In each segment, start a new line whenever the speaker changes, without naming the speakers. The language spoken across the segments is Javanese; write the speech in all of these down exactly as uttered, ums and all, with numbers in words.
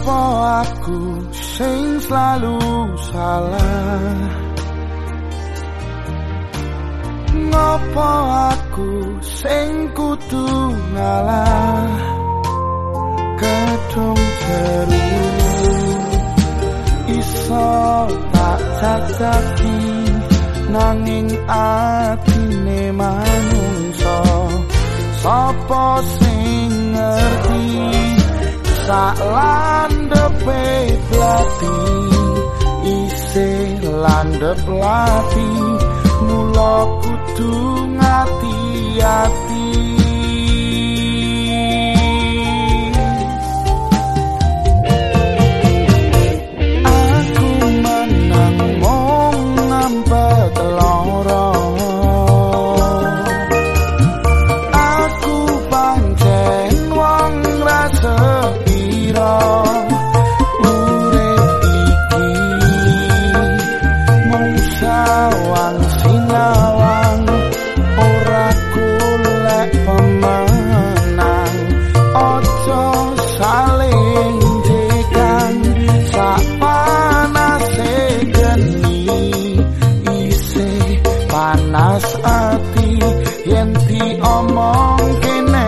Ngopo aku sing selalu salah? Ngopo aku sing kudu ngalah? Kedung jeru iso tak jajaki nanging atine manungsa sapa sing ngerti sak landhepe blati isih landhep lati mula kudu ngati-ati. Aku menang mung ngampet lara, aku pancen wong rasa urip iki mung sawang sinawang ora golek pemenang. Ojo saling jekan sak panase geni isih panas ati yen diomong kene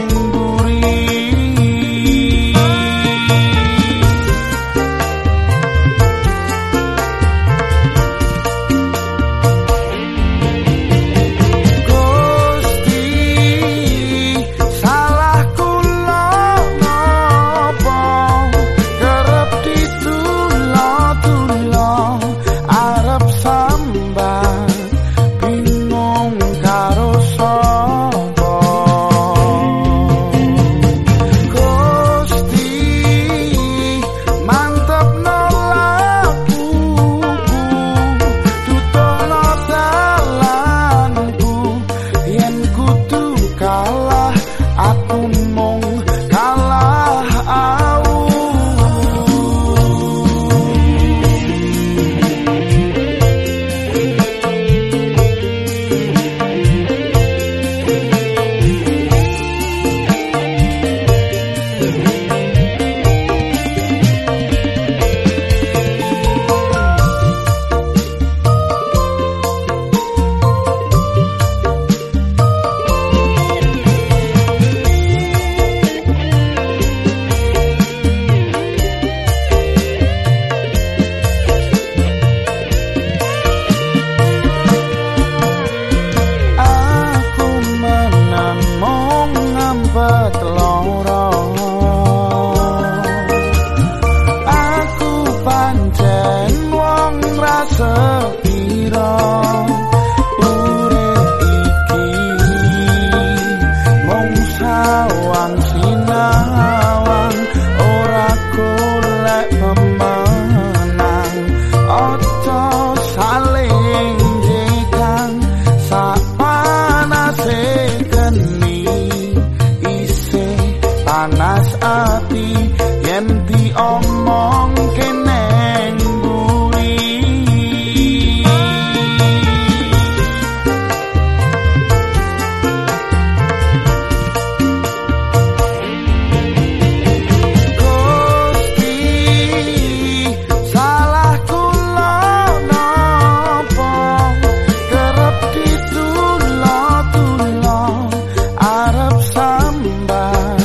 panas ati yen diomong kene mburi. Gusti salah kula napa kerep ditula-tula arep sambat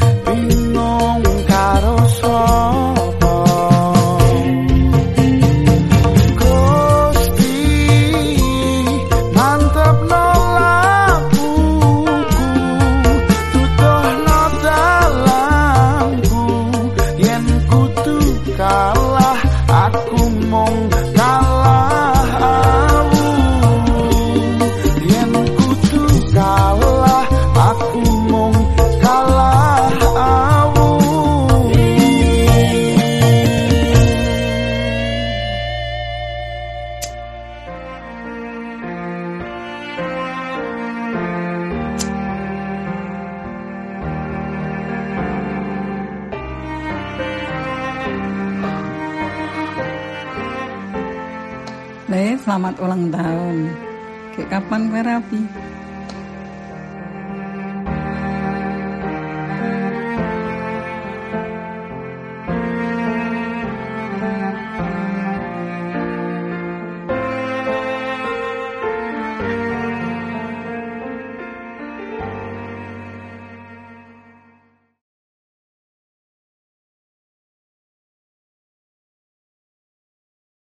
kalah aku mung kalah awu yen kudu kalah aku mung kalah awu.
Le, selamat ulang tahun. Kayak kapan kowe rapi?